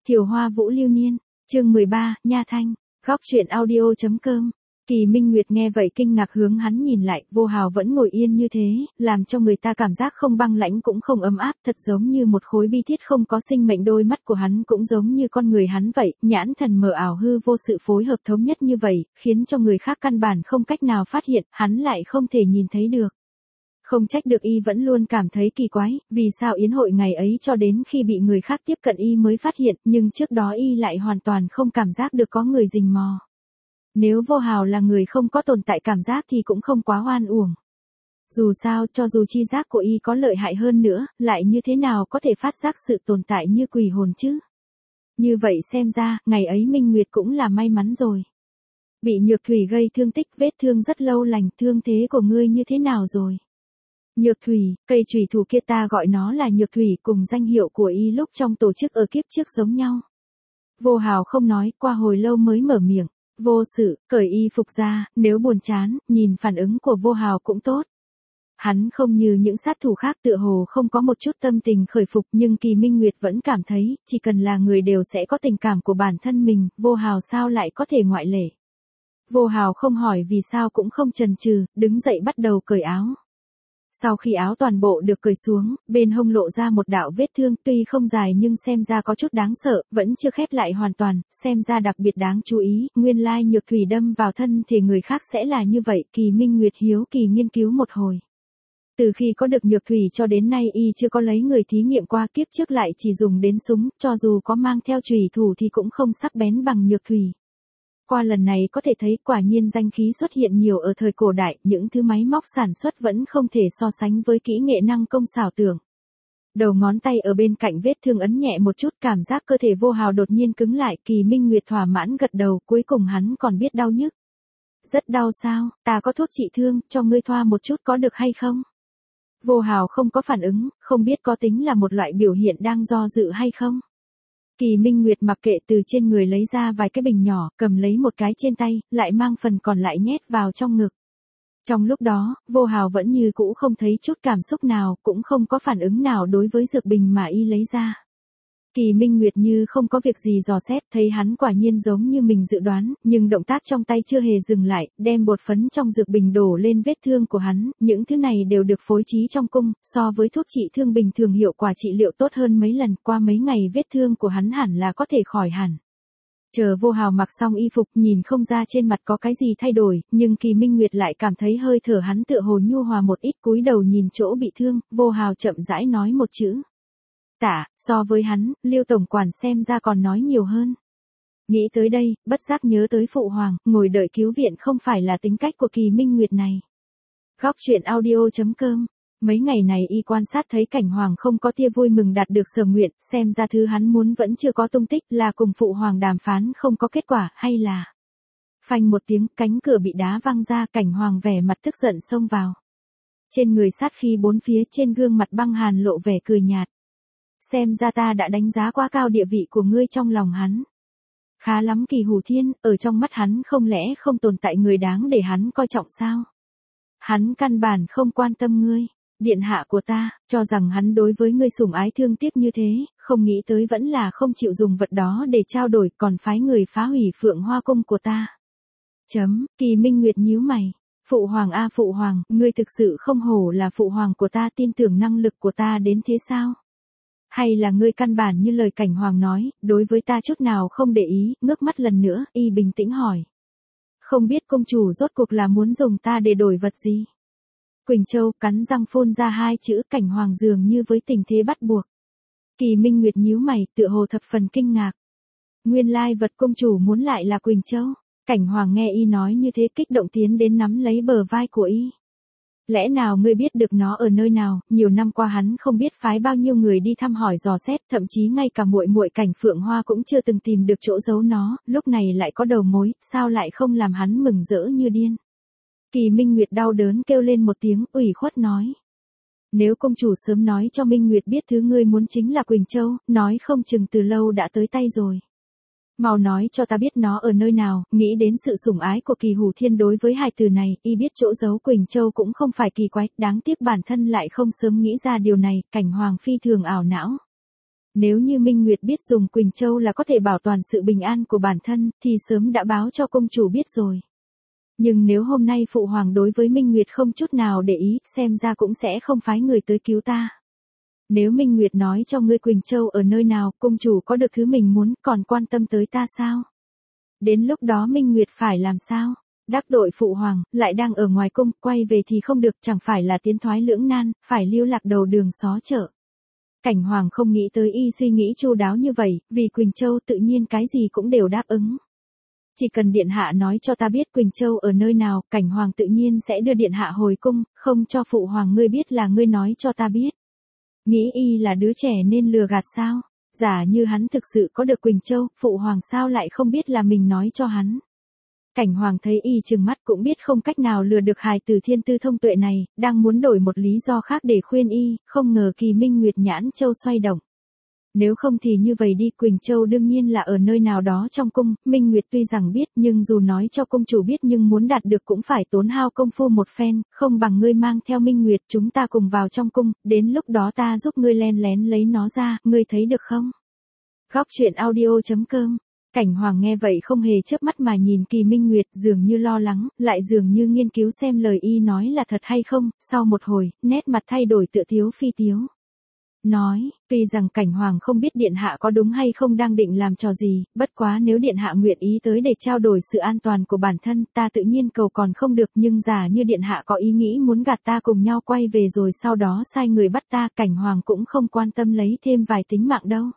Thiều Hoa Vũ Lưu Niên, chương 13, Nha Thanh, góc truyện audio.com. Kỳ Minh Nguyệt nghe vậy kinh ngạc hướng hắn nhìn lại, Vô Hào vẫn ngồi yên như thế, làm cho người ta cảm giác không băng lãnh cũng không ấm áp, thật giống như một khối bi thiết không có sinh mệnh. Đôi mắt của hắn cũng giống như con người hắn vậy, nhãn thần mờ ảo hư vô, sự phối hợp thống nhất như vậy, khiến cho người khác căn bản không cách nào phát hiện, hắn lại không thể nhìn thấy được. Không trách được y vẫn luôn cảm thấy kỳ quái, vì sao yến hội ngày ấy cho đến khi bị người khác tiếp cận y mới phát hiện, nhưng trước đó y lại hoàn toàn không cảm giác được có người rình mò. Nếu Vô Hào là người không có tồn tại cảm giác thì cũng không quá oan uổng. Dù sao, cho dù chi giác của y có lợi hại hơn nữa, lại như thế nào có thể phát giác sự tồn tại như quỷ hồn chứ? Như vậy xem ra, ngày ấy Minh Nguyệt cũng là may mắn rồi. Bị Nhược Thủy gây thương tích, vết thương rất lâu lành, thương thế của ngươi như thế nào rồi? Nhược Thủy, cây chùy thủ kia ta gọi nó là Nhược Thủy, cùng danh hiệu của y lúc trong tổ chức ở kiếp trước giống nhau. Vô Hào không nói, qua hồi lâu mới mở miệng. Vô sự, cởi y phục ra, nếu buồn chán, nhìn phản ứng của Vô Hào cũng tốt. Hắn không như những sát thủ khác tựa hồ không có một chút tâm tình khởi phục, nhưng Kỳ Minh Nguyệt vẫn cảm thấy, chỉ cần là người đều sẽ có tình cảm của bản thân mình, Vô Hào sao lại có thể ngoại lệ. Vô Hào không hỏi vì sao cũng không chần chừ, đứng dậy bắt đầu cởi áo. Sau khi áo toàn bộ được cởi xuống, bên hông lộ ra một đạo vết thương tuy không dài nhưng xem ra có chút đáng sợ, vẫn chưa khép lại hoàn toàn, xem ra đặc biệt đáng chú ý, nguyên lai Nhược Thủy đâm vào thân thể người khác sẽ là như vậy, Kỳ Minh Nguyệt hiếu kỳ nghiên cứu một hồi. Từ khi có được Nhược Thủy cho đến nay y chưa có lấy người thí nghiệm qua, kiếp trước lại chỉ dùng đến súng, cho dù có mang theo chùy thủ thì cũng không sắc bén bằng Nhược Thủy. Qua lần này có thể thấy quả nhiên danh khí xuất hiện nhiều ở thời cổ đại, những thứ máy móc sản xuất vẫn không thể so sánh với kỹ nghệ năng công xảo tưởng. Đầu ngón tay ở bên cạnh vết thương ấn nhẹ một chút, cảm giác cơ thể Vô Hào đột nhiên cứng lại, Kỳ Minh Nguyệt thỏa mãn gật đầu, cuối cùng hắn còn biết đau nhức. Rất đau sao, ta có thuốc trị thương, cho ngươi thoa một chút có được hay không? Vô Hào không có phản ứng, không biết có tính là một loại biểu hiện đang do dự hay không? Kỳ Minh Nguyệt mặc kệ, từ trên người lấy ra vài cái bình nhỏ, cầm lấy một cái trên tay, lại mang phần còn lại nhét vào trong ngực. Trong lúc đó, Vô Hào vẫn như cũ không thấy chút cảm xúc nào, cũng không có phản ứng nào đối với dược bình mà y lấy ra. Kỳ Minh Nguyệt như không có việc gì dò xét, thấy hắn quả nhiên giống như mình dự đoán, nhưng động tác trong tay chưa hề dừng lại, đem bột phấn trong dược bình đổ lên vết thương của hắn, những thứ này đều được phối trí trong cung, so với thuốc trị thương bình thường hiệu quả trị liệu tốt hơn mấy lần, qua mấy ngày vết thương của hắn hẳn là có thể khỏi hẳn. Chờ Vô Hào mặc xong y phục, nhìn không ra trên mặt có cái gì thay đổi, nhưng Kỳ Minh Nguyệt lại cảm thấy hơi thở hắn tựa hồ nhu hòa một ít, cúi đầu nhìn chỗ bị thương, Vô Hào chậm rãi nói một chữ. Tạ, so với hắn, Lưu tổng quản xem ra còn nói nhiều hơn. Nghĩ tới đây, bất giác nhớ tới phụ hoàng, ngồi đợi cứu viện không phải là tính cách của Kỳ Minh Nguyệt này. Góc truyện audio.com. Mấy ngày này y quan sát thấy Cảnh Hoàng không có tia vui mừng đạt được sở nguyện, xem ra thứ hắn muốn vẫn chưa có tung tích, là cùng phụ hoàng đàm phán không có kết quả, hay là... Phanh một tiếng, cánh cửa bị đá văng ra, Cảnh Hoàng vẻ mặt tức giận xông vào. Trên người sát khí bốn phía, trên gương mặt băng hàn lộ vẻ cười nhạt. Xem ra ta đã đánh giá quá cao địa vị của ngươi trong lòng hắn. Khá lắm Kỳ Hủ Thiên, ở trong mắt hắn không lẽ không tồn tại người đáng để hắn coi trọng sao? Hắn căn bản không quan tâm ngươi, điện hạ của ta, cho rằng hắn đối với ngươi sủng ái thương tiếc như thế, không nghĩ tới vẫn là không chịu dùng vật đó để trao đổi, còn phái người phá hủy Phượng Hoa cung của ta. Kỳ Minh Nguyệt nhíu mày. Phụ hoàng a phụ hoàng, ngươi thực sự không hổ là phụ hoàng của ta, tin tưởng năng lực của ta đến thế sao? Hay là ngươi căn bản như lời Cảnh Hoàng nói, đối với ta chút nào không để ý, ngước mắt lần nữa, y bình tĩnh hỏi. Không biết công chủ rốt cuộc là muốn dùng ta để đổi vật gì? Quỳnh Châu cắn răng phun ra hai chữ, Cảnh Hoàng dường như với tình thế bắt buộc. Kỳ Minh Nguyệt nhíu mày, tựa hồ thập phần kinh ngạc. Nguyên lai vật công chủ muốn lại là Quỳnh Châu. Cảnh Hoàng nghe y nói như thế kích động tiến đến nắm lấy bờ vai của y. Lẽ nào ngươi biết được nó ở nơi nào? Nhiều năm qua hắn không biết phái bao nhiêu người đi thăm hỏi dò xét, thậm chí ngay cả muội muội Cảnh Phượng Hoa cũng chưa từng tìm được chỗ giấu nó, lúc này lại có đầu mối, sao lại không làm hắn mừng rỡ như điên? Kỳ Minh Nguyệt đau đớn kêu lên một tiếng, ủy khuất nói. Nếu công chủ sớm nói cho Minh Nguyệt biết thứ ngươi muốn chính là Quỳnh Châu, nói không chừng từ lâu đã tới tay rồi. Mau nói cho ta biết nó ở nơi nào, nghĩ đến sự sủng ái của Kỳ Hủ Thiên đối với hài tử này, y biết chỗ giấu Quỳnh Châu cũng không phải kỳ quái, đáng tiếc bản thân lại không sớm nghĩ ra điều này, Cảnh Hoàng phi thường ảo não. Nếu như Minh Nguyệt biết dùng Quỳnh Châu là có thể bảo toàn sự bình an của bản thân, thì sớm đã báo cho công chủ biết rồi. Nhưng nếu hôm nay Phụ Hoàng đối với Minh Nguyệt không chút nào để ý, xem ra cũng sẽ không phái người tới cứu ta. Nếu Minh Nguyệt nói cho ngươi Quỳnh Châu ở nơi nào, công chủ có được thứ mình muốn, còn quan tâm tới ta sao? Đến lúc đó Minh Nguyệt phải làm sao? Đắc tội Phụ Hoàng, lại đang ở ngoài cung, quay về thì không được, chẳng phải là tiến thoái lưỡng nan, phải lưu lạc đầu đường xó chợ. Cảnh Hoàng không nghĩ tới y suy nghĩ chu đáo như vậy, vì Quỳnh Châu tự nhiên cái gì cũng đều đáp ứng. Chỉ cần Điện Hạ nói cho ta biết Quỳnh Châu ở nơi nào, Cảnh Hoàng tự nhiên sẽ đưa Điện Hạ hồi cung, không cho Phụ Hoàng ngươi biết là ngươi nói cho ta biết. Nghĩ y là đứa trẻ nên lừa gạt sao? Giả như hắn thực sự có được Quỳnh Châu, Phụ Hoàng sao lại không biết là mình nói cho hắn? Cảnh Hoàng thấy y trừng mắt cũng biết không cách nào lừa được hài tử thiên tư thông tuệ này, đang muốn đổi một lý do khác để khuyên y, không ngờ Kỳ Minh Nguyệt nhãn châu xoay động. Nếu không thì như vậy đi, Quỳnh Châu đương nhiên là ở nơi nào đó trong cung, Minh Nguyệt tuy rằng biết nhưng dù nói cho công chủ biết nhưng muốn đạt được cũng phải tốn hao công phu một phen, không bằng ngươi mang theo Minh Nguyệt chúng ta cùng vào trong cung, đến lúc đó ta giúp ngươi len lén lấy nó ra, ngươi thấy được không? Góc truyện audio.com. Cảnh Hoàng nghe vậy không hề chớp mắt mà nhìn Kỳ Minh Nguyệt, dường như lo lắng, lại dường như nghiên cứu xem lời y nói là thật hay không, sau một hồi, nét mặt thay đổi tựa tiếu phi tiếu. Nói, tuy rằng Cảnh Hoàng không biết Điện Hạ có đúng hay không đang định làm trò gì, bất quá nếu Điện Hạ nguyện ý tới để trao đổi sự an toàn của bản thân, ta tự nhiên cầu còn không được, nhưng giả như Điện Hạ có ý nghĩ muốn gạt ta cùng nhau quay về rồi sau đó sai người bắt ta, Cảnh Hoàng cũng không quan tâm lấy thêm vài tính mạng đâu.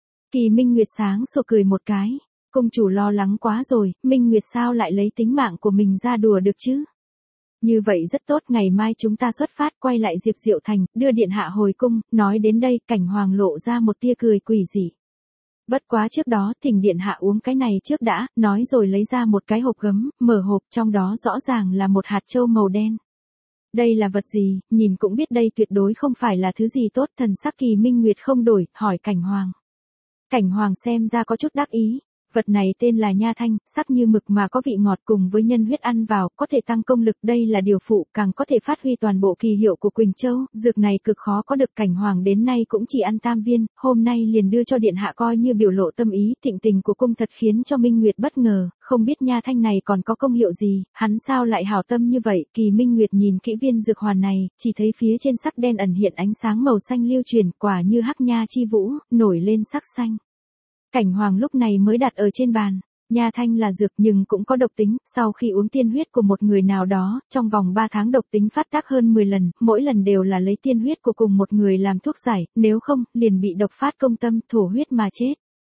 Kỳ Minh Nguyệt sáng sủa cười một cái. Công chủ lo lắng quá rồi, Minh Nguyệt sao lại lấy tính mạng của mình ra đùa được chứ? Như vậy rất tốt, ngày mai chúng ta xuất phát quay lại Diệp Diệu Thành, đưa Điện Hạ hồi cung, nói đến đây, Cảnh Hoàng lộ ra một tia cười quỷ dị. Bất quá trước đó, thỉnh Điện Hạ uống cái này trước đã, nói rồi lấy ra một cái hộp gấm, mở hộp trong đó rõ ràng là một hạt châu màu đen. Đây là vật gì, nhìn cũng biết đây tuyệt đối không phải là thứ gì tốt, thần sắc Kỳ Minh Nguyệt không đổi, hỏi Cảnh Hoàng. Cảnh Hoàng xem ra có chút đắc ý. Vật này tên là nha thanh, sắc như mực mà có vị ngọt, cùng với nhân huyết ăn vào, có thể tăng công lực, đây là điều phụ, càng có thể phát huy toàn bộ kỳ hiệu của Quỳnh Châu, dược này cực khó có được. Cảnh Hoàng đến nay cũng chỉ ăn tam viên, hôm nay liền đưa cho Điện Hạ coi như biểu lộ tâm ý, thịnh tình của cung thật khiến cho Minh Nguyệt bất ngờ, không biết nha thanh này còn có công hiệu gì, hắn sao lại hảo tâm như vậy. Kỳ Minh Nguyệt nhìn kỹ viên dược hoàn này, chỉ thấy phía trên sắc đen ẩn hiện ánh sáng màu xanh lưu truyền, quả như hắc nha chi vũ, nổi lên sắc xanh. Cảnh Hoàng lúc này mới đặt ở trên bàn. Nha thanh là dược nhưng cũng có độc tính, sau khi uống tiên huyết của một người nào đó, trong vòng 3 tháng độc tính phát tác hơn 10 lần, mỗi lần đều là lấy tiên huyết của cùng một người làm thuốc giải, nếu không, liền bị độc phát công tâm, thổ huyết mà chết.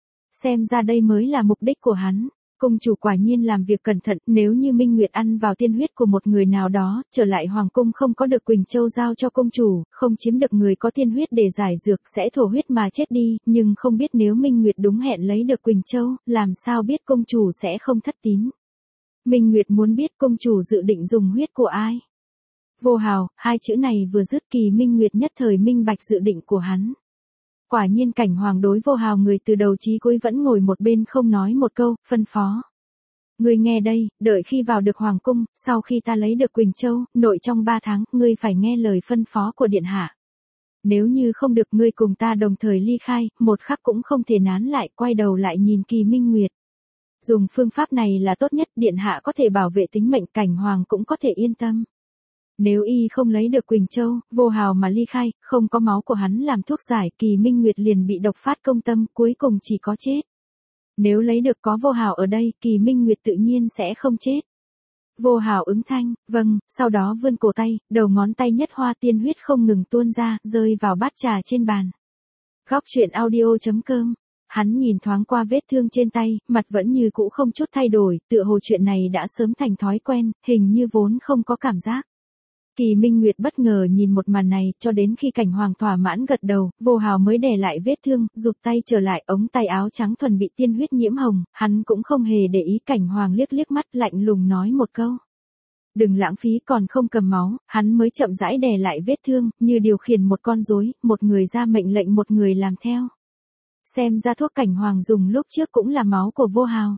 Xem ra đây mới là mục đích của hắn. Cung chủ quả nhiên làm việc cẩn thận, nếu như Minh Nguyệt ăn vào tiên huyết của một người nào đó, trở lại hoàng cung không có được Quỳnh Châu giao cho công chủ, không chiếm được người có tiên huyết để giải dược sẽ thổ huyết mà chết đi, nhưng không biết nếu Minh Nguyệt đúng hẹn lấy được Quỳnh Châu, làm sao biết công chủ sẽ không thất tín. Minh Nguyệt muốn biết công chủ dự định dùng huyết của ai. Vô Hào, hai chữ này vừa dứt, Kỳ Minh Nguyệt nhất thời minh bạch dự định của hắn. Quả nhiên Cảnh Hoàng đối Vô Hào người từ đầu chí cuối vẫn ngồi một bên không nói một câu, phân phó. Ngươi nghe đây, đợi khi vào được hoàng cung, sau khi ta lấy được Quỳnh Châu, nội trong 3 tháng, ngươi phải nghe lời phân phó của Điện Hạ. Nếu như không được, ngươi cùng ta đồng thời ly khai, một khắc cũng không thể nán lại, quay đầu lại nhìn Kỳ Minh Nguyệt. Dùng phương pháp này là tốt nhất, Điện Hạ có thể bảo vệ tính mệnh, Cảnh Hoàng cũng có thể yên tâm. Nếu y không lấy được Quỳnh Châu, Vô Hào mà ly khai, không có máu của hắn làm thuốc giải, Kỳ Minh Nguyệt liền bị độc phát công tâm, cuối cùng chỉ có chết. Nếu lấy được có Vô Hào ở đây, Kỳ Minh Nguyệt tự nhiên sẽ không chết. Vô Hào ứng thanh, vâng, sau đó vươn cổ tay, đầu ngón tay nhất hoa tiên huyết không ngừng tuôn ra, rơi vào bát trà trên bàn. Góc truyện audio.com. Hắn nhìn thoáng qua vết thương trên tay, mặt vẫn như cũ không chút thay đổi, tựa hồ chuyện này đã sớm thành thói quen, hình như vốn không có cảm giác. Kỳ Minh Nguyệt bất ngờ nhìn một màn này, cho đến khi Cảnh Hoàng thỏa mãn gật đầu, Vô Hào mới đè lại vết thương, rụt tay trở lại, ống tay áo trắng thuần bị tiên huyết nhiễm hồng, hắn cũng không hề để ý. Cảnh Hoàng liếc liếc mắt, lạnh lùng nói một câu. Đừng lãng phí, còn không cầm máu, hắn mới chậm rãi đè lại vết thương, như điều khiển một con rối, một người ra mệnh lệnh một người làm theo. Xem ra thuốc Cảnh Hoàng dùng lúc trước cũng là máu của Vô Hào.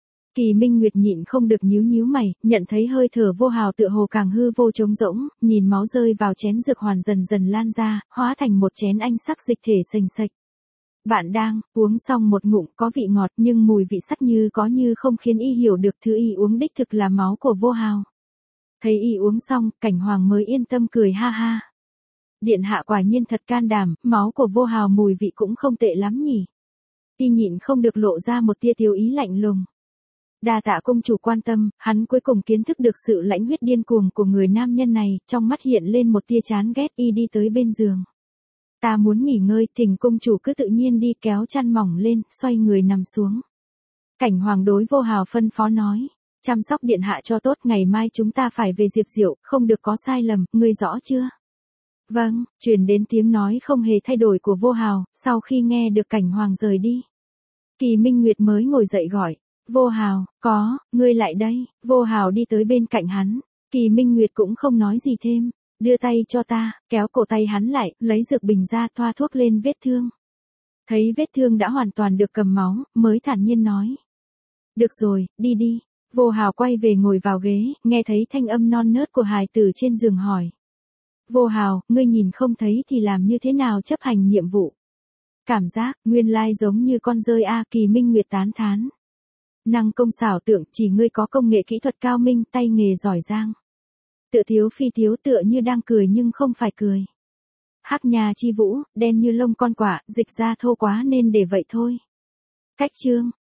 Kỳ Minh Nguyệt nhịn không được nhíu nhíu mày, nhận thấy hơi thở Vô Hào tựa hồ càng hư vô trống rỗng, nhìn máu rơi vào chén dược hoàn dần dần lan ra, hóa thành một chén anh sắc dịch thể sền sạch. Bạn đang uống xong một ngụm có vị ngọt nhưng mùi vị sắt như có như không khiến y hiểu được thứ y uống đích thực là máu của Vô Hào. Thấy y uống xong, Cảnh Hoàng mới yên tâm cười ha ha. Điện hạ quả nhiên thật can đảm, máu của Vô Hào mùi vị cũng không tệ lắm nhỉ. Y nhịn không được lộ ra một tia tiêu ý lạnh lùng. Đa tạ công chủ quan tâm, hắn cuối cùng kiến thức được sự lãnh huyết điên cuồng của người nam nhân này, trong mắt hiện lên một tia chán ghét. Y đi tới bên giường. Ta muốn nghỉ ngơi, thỉnh công chủ cứ tự nhiên đi, kéo chăn mỏng lên, xoay người nằm xuống. Cảnh Hoàng đối Vô Hào phân phó nói. Chăm sóc điện hạ cho tốt, ngày mai chúng ta phải về Diệp Diệu, không được có sai lầm, ngươi rõ chưa? Vâng, truyền đến tiếng nói không hề thay đổi của Vô Hào, sau khi nghe được Cảnh Hoàng rời đi. Kỳ Minh Nguyệt mới ngồi dậy gọi. Vô Hào, ngươi lại đây. Vô Hào đi tới bên cạnh hắn. Kỳ Minh Nguyệt cũng không nói gì thêm. Đưa tay cho ta, kéo cổ tay hắn lại, lấy dược bình ra thoa thuốc lên vết thương. Thấy vết thương đã hoàn toàn được cầm máu, mới thản nhiên nói. Được rồi, đi đi. Vô Hào quay về ngồi vào ghế, nghe thấy thanh âm non nớt của hài tử trên giường hỏi. Vô Hào, ngươi nhìn không thấy thì làm như thế nào chấp hành nhiệm vụ? Cảm giác, nguyên lai giống như con dơi a. Kỳ Minh Nguyệt tán thán. Năng công xảo tượng, chỉ ngươi có công nghệ kỹ thuật cao minh, tay nghề giỏi giang. Tựa thiếu phi thiếu, tựa như đang cười nhưng không phải cười. Hắc nhà chi vũ, đen như lông con quạ, dịch ra thô quá nên để vậy thôi. Cách chương.